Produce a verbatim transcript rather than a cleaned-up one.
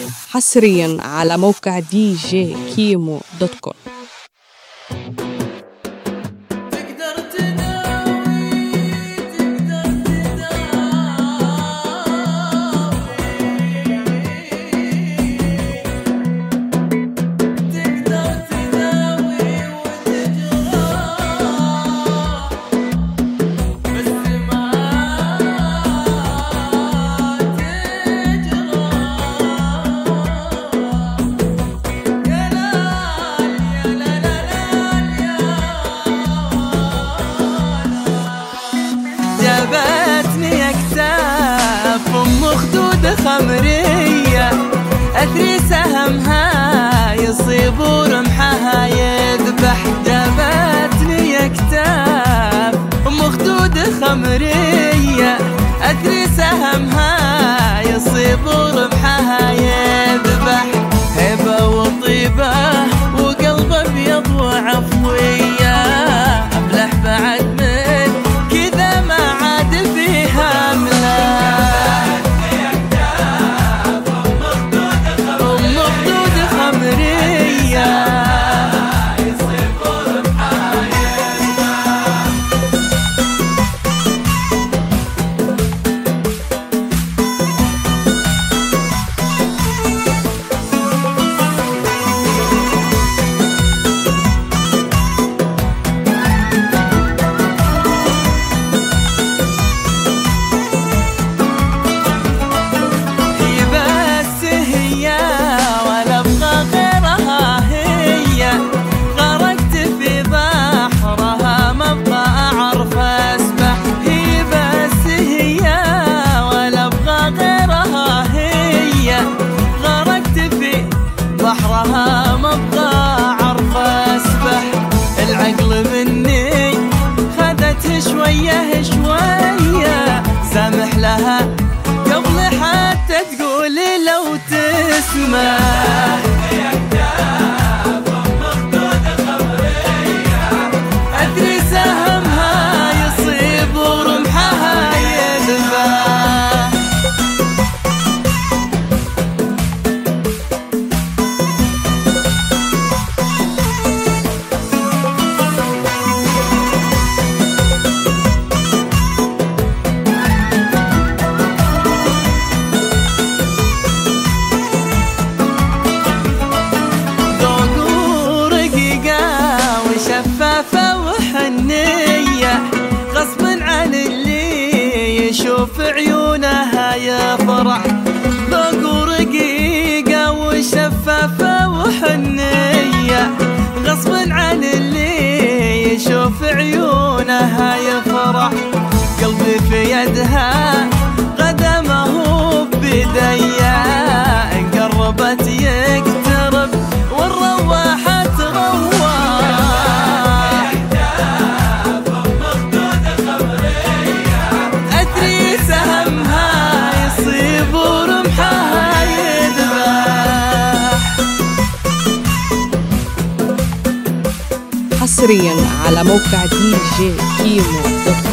حصريا على موقع دي جي كيمو دوت كوم. جابتني اكتاف ام خدود خمرية، اثري سهمها يصيب ورمحها يذبح. جابتني اكتاف ام خدود خمرية، اثري سهمها يصيب ورمحها يذبح. هبة وطيبة وقلب ابيض وعفوية، افلح بعد من كذا ما عاد فيها ملاك. ام خدود خمرية يصيب ورمحها يذبح. بحرها مبقى عرف اسبح. العقل مني خذت شويه شويه، سامح لها قبل حتى تقولي لو تسمع. ادري سهمها يصيب ورمحها يذبح. شفافة وحنية غصب عن اللي يشوف عيونها يفرح. ذوق رقيقة وشفافة وحنية غصب عن اللي يشوف عيونها يفرح. قلبي في يدها قدمه بديا، إن قربت يقترب والرواحة تروح. حصريا على موقع دي جي كيمو دوت كوم.